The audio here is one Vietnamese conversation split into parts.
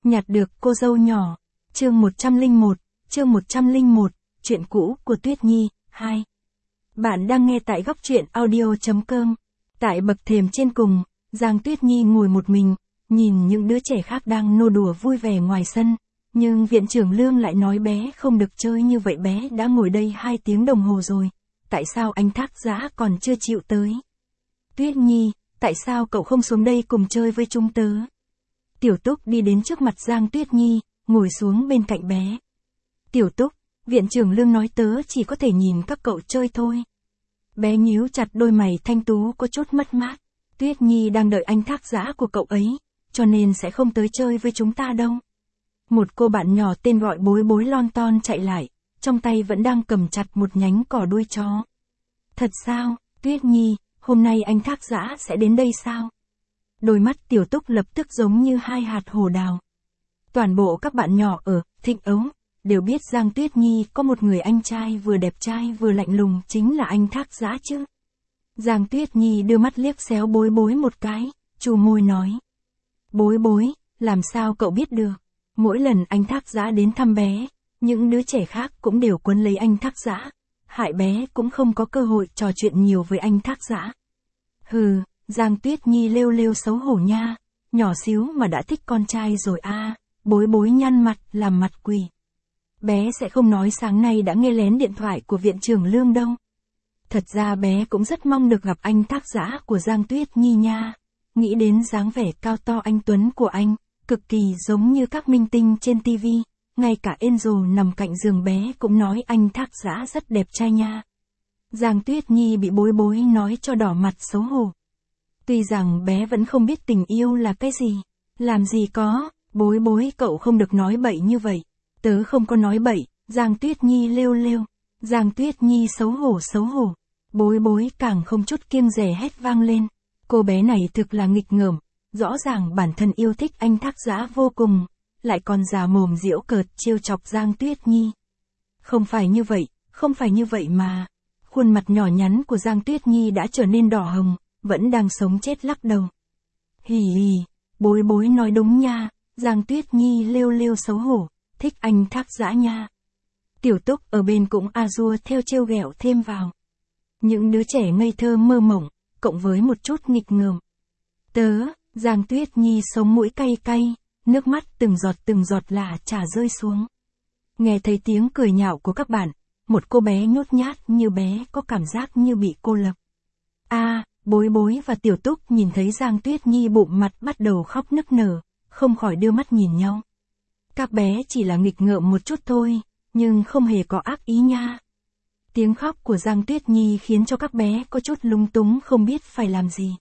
Nhặt được cô dâu nhỏ. Chương 101, chuyện cũ của Tuyết Nhi, 2. Bạn đang nghe tại góc truyện audio.com. Tại bậc thềm trên cùng, Giang Tuyết Nhi ngồi một mình, nhìn những đứa trẻ khác đang nô đùa vui vẻ ngoài sân. Nhưng viện trưởng Lương lại nói bé không được chơi như vậy, bé đã ngồi đây 2 tiếng đồng hồ rồi. Tại sao anh Thác Dã còn chưa chịu tới? Tuyết Nhi, tại sao cậu không xuống đây cùng chơi với chúng tớ? Tiểu Túc đi đến trước mặt Giang Tuyết Nhi, ngồi xuống bên cạnh bé. Tiểu Túc, viện trưởng Lương nói tớ chỉ có thể nhìn các cậu chơi thôi. Bé nhíu chặt đôi mày thanh tú có chút mất mát. Tuyết Nhi đang đợi anh Thác Dã của cậu ấy, cho nên sẽ không tới chơi với chúng ta đâu. Một cô bạn nhỏ tên gọi Bối Bối lon ton chạy lại, trong tay vẫn đang cầm chặt một nhánh cỏ đuôi chó. Thật sao, Tuyết Nhi, hôm nay anh Thác Dã sẽ đến đây sao? Đôi mắt Tiểu Túc lập tức giống như 2 hạt hồ đào. Toàn bộ các bạn nhỏ ở Thịnh Ấu đều biết Giang Tuyết Nhi có một người anh trai vừa đẹp trai vừa lạnh lùng, chính là anh Thác Dã chứ. Giang Tuyết Nhi đưa mắt liếc xéo Bối Bối một cái, chu môi nói. Bối Bối, làm sao cậu biết được? Mỗi lần anh Thác Dã đến thăm bé, những đứa trẻ khác cũng đều quấn lấy anh Thác Dã, hại bé cũng không có cơ hội trò chuyện nhiều với anh Thác Dã. Hừ, Giang Tuyết Nhi lêu lêu xấu hổ nha, nhỏ xíu mà đã thích con trai rồi à. Bối Bối nhăn mặt làm mặt quỷ. Bé sẽ không nói sáng nay đã nghe lén điện thoại của viện trưởng Lương đâu. Thật ra bé cũng rất mong được gặp anh Thác Dã của Giang Tuyết Nhi nha. Nghĩ đến dáng vẻ cao to anh tuấn của anh, cực kỳ giống như các minh tinh trên TV. Ngay cả Angel nằm cạnh giường bé cũng nói anh Thác Dã rất đẹp trai nha. Giang Tuyết Nhi bị Bối Bối nói cho đỏ mặt xấu hổ. Tuy rằng bé vẫn không biết tình yêu là cái gì. Làm gì có, Bối Bối cậu không được nói bậy như vậy. Tớ không có nói bậy, Giang Tuyết Nhi lêu lêu. Giang Tuyết Nhi xấu hổ. Bối Bối càng không chút kiêng dè hét vang lên. Cô bé này thực là nghịch ngợm, rõ ràng bản thân yêu thích anh Thác Dã vô cùng, lại còn già mồm giễu cợt trêu chọc Giang Tuyết Nhi. Không phải như vậy mà. Khuôn mặt nhỏ nhắn của Giang Tuyết Nhi đã trở nên đỏ hồng, vẫn đang sống chết lắc đầu. Hì hì, Bối Bối nói đúng nha, Giang Tuyết Nhi lêu lêu xấu hổ, thích anh Thác Dã nha. Tiểu Túc ở bên cũng a-dua theo trêu ghẹo thêm vào. Những đứa trẻ ngây thơ mơ mộng, cộng với một chút nghịch ngợm. Giang Tuyết Nhi sống mũi cay cay, nước mắt từng giọt là chả rơi xuống. Nghe thấy tiếng cười nhạo của các bạn, một cô bé nhút nhát như bé có cảm giác như bị cô lập. Bối Bối và Tiểu Túc nhìn thấy Giang Tuyết Nhi bụng mặt bắt đầu khóc nức nở, không khỏi đưa mắt nhìn nhau. Các bé chỉ là nghịch ngợm một chút thôi, nhưng không hề có ác ý nha. Tiếng khóc của Giang Tuyết Nhi khiến cho các bé có chút lúng túng không biết phải làm gì.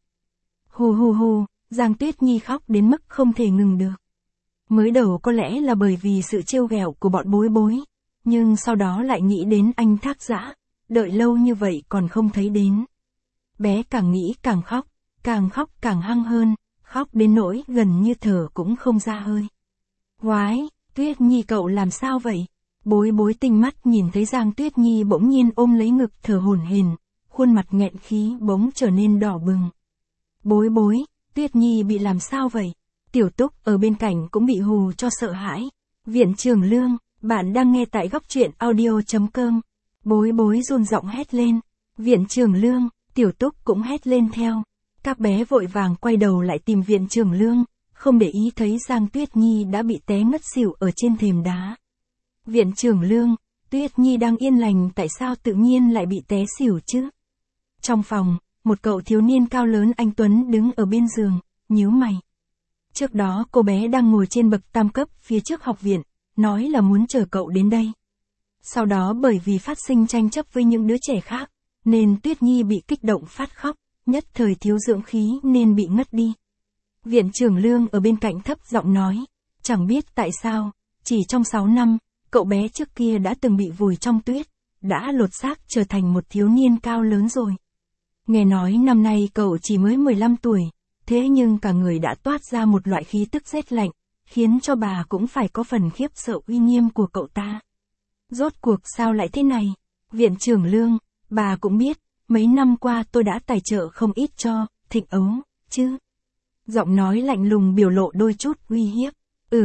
Hù, Giang Tuyết Nhi khóc đến mức không thể ngừng được. Mới đầu có lẽ là bởi vì sự trêu ghẹo của bọn Bối Bối, nhưng sau đó lại nghĩ đến anh Thác Dã, đợi lâu như vậy còn không thấy đến. Bé càng nghĩ càng khóc càng hăng hơn, khóc đến nỗi gần như thở cũng không ra hơi. Oái, Tuyết Nhi cậu làm sao vậy? Bối Bối tinh mắt nhìn thấy Giang Tuyết Nhi bỗng nhiên ôm lấy ngực thở hổn hển, khuôn mặt nghẹn khí bỗng trở nên đỏ bừng. Bối, Tuyết Nhi bị làm sao vậy? Tiểu Túc ở bên cạnh cũng bị hù cho sợ hãi. Viện trưởng Lương, bạn đang nghe tại góc truyện audio.com. Bối run giọng hét lên. Viện trưởng Lương, Tiểu Túc cũng hét lên theo. Các bé vội vàng quay đầu lại tìm viện trưởng Lương, không để ý thấy Giang Tuyết Nhi đã bị té ngất xỉu ở trên thềm đá. Viện trưởng Lương, Tuyết Nhi đang yên lành tại sao tự nhiên lại bị té xỉu chứ? Trong phòng, một cậu thiếu niên cao lớn anh tuấn đứng ở bên giường, nhíu mày. Trước đó cô bé đang ngồi trên bậc tam cấp phía trước học viện, nói là muốn chờ cậu đến đây. Sau đó bởi vì phát sinh tranh chấp với những đứa trẻ khác, nên Tuyết Nhi bị kích động phát khóc, nhất thời thiếu dưỡng khí nên bị ngất đi. Viện trưởng Lương ở bên cạnh thấp giọng nói, chẳng biết tại sao, chỉ trong 6 năm, cậu bé trước kia đã từng bị vùi trong tuyết, đã lột xác trở thành một thiếu niên cao lớn rồi. Nghe nói năm nay cậu chỉ mới 15 tuổi, thế nhưng cả người đã toát ra một loại khí tức rét lạnh, khiến cho bà cũng phải có phần khiếp sợ uy nghiêm của cậu ta. Rốt cuộc sao lại thế này? Viện trưởng Lương, bà cũng biết, mấy năm qua tôi đã tài trợ không ít cho Thịnh Ấu, chứ. Giọng nói lạnh lùng biểu lộ đôi chút uy hiếp.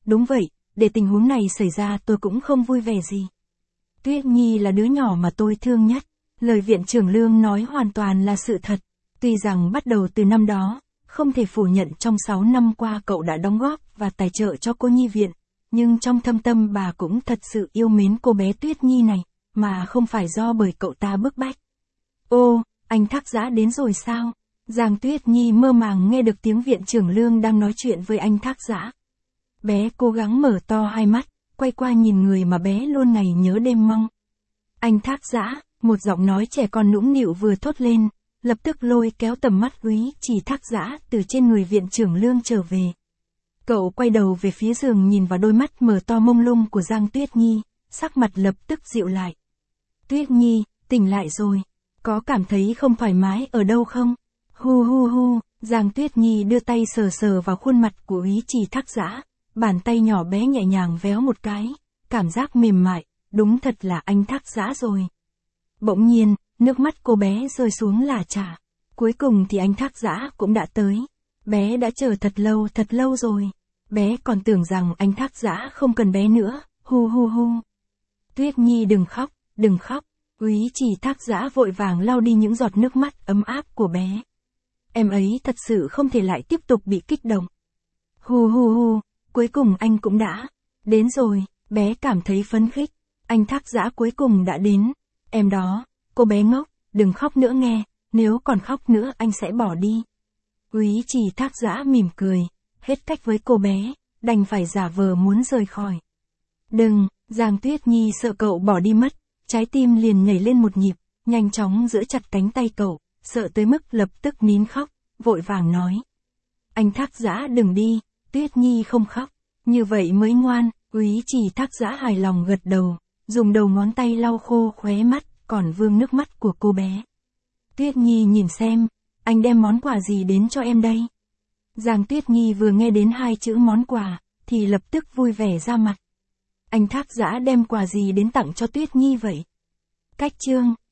đúng vậy, để tình huống này xảy ra tôi cũng không vui vẻ gì. Tuyết Nhi là đứa nhỏ mà tôi thương nhất. Lời viện trưởng Lương nói hoàn toàn là sự thật. Tuy rằng bắt đầu từ năm đó, không thể phủ nhận trong 6 năm qua cậu đã đóng góp và tài trợ cho cô nhi viện, nhưng trong thâm tâm bà cũng thật sự yêu mến cô bé Tuyết Nhi này, mà không phải do bởi cậu ta bức bách. Ô, anh Thác Dã đến rồi sao? Giang Tuyết Nhi mơ màng nghe được tiếng viện trưởng Lương đang nói chuyện với anh Thác Dã. Bé cố gắng mở to hai mắt, quay qua nhìn người mà bé luôn ngày nhớ đêm mong. Anh Thác Dã, một giọng nói trẻ con nũng nịu vừa thốt lên, lập tức lôi kéo tầm mắt Úy Chỉ Thác Dã từ trên người viện trưởng Lương trở về. Cậu quay đầu về phía giường nhìn vào đôi mắt mở to mông lung của Giang Tuyết Nhi, sắc mặt lập tức dịu lại. Tuyết Nhi, tỉnh lại rồi, có cảm thấy không thoải mái ở đâu không? Hu hu hu, Giang Tuyết Nhi đưa tay sờ sờ vào khuôn mặt của Úy Chỉ Thác Dã, bàn tay nhỏ bé nhẹ nhàng véo một cái, cảm giác mềm mại, đúng thật là anh Thác Dã rồi. Bỗng nhiên, nước mắt cô bé rơi xuống lả chả. Cuối cùng thì anh Thác Dã cũng đã tới. Bé đã chờ thật lâu rồi. Bé còn tưởng rằng anh Thác Dã không cần bé nữa, hu hu hu. Tuyết Nhi đừng khóc, đừng khóc. Úy Chỉ Thác Dã vội vàng lau đi những giọt nước mắt ấm áp của bé. Em ấy thật sự không thể lại tiếp tục bị kích động. Hu hu hu, cuối cùng anh cũng đã đến rồi, bé cảm thấy phấn khích. Anh Thác Dã cuối cùng đã đến. Em đó, cô bé ngốc, đừng khóc nữa nghe, nếu còn khóc nữa anh sẽ bỏ đi. Úy Chỉ Thác Dã mỉm cười, hết cách với cô bé, đành phải giả vờ muốn rời khỏi. Đừng, Giang Tuyết Nhi sợ cậu bỏ đi mất, trái tim liền nhảy lên một nhịp, nhanh chóng giữ chặt cánh tay cậu, sợ tới mức lập tức nín khóc, vội vàng nói. Anh Thác Dã đừng đi, Tuyết Nhi không khóc, như vậy mới ngoan. Úy Chỉ Thác Dã hài lòng gật đầu, dùng đầu ngón tay lau khô khóe mắt, còn vương nước mắt của cô bé. Tuyết Nhi nhìn xem, anh đem món quà gì đến cho em đây? Giang Tuyết Nhi vừa nghe đến hai chữ món quà, thì lập tức vui vẻ ra mặt. Anh Thác Dã đem quà gì đến tặng cho Tuyết Nhi vậy? Cách chương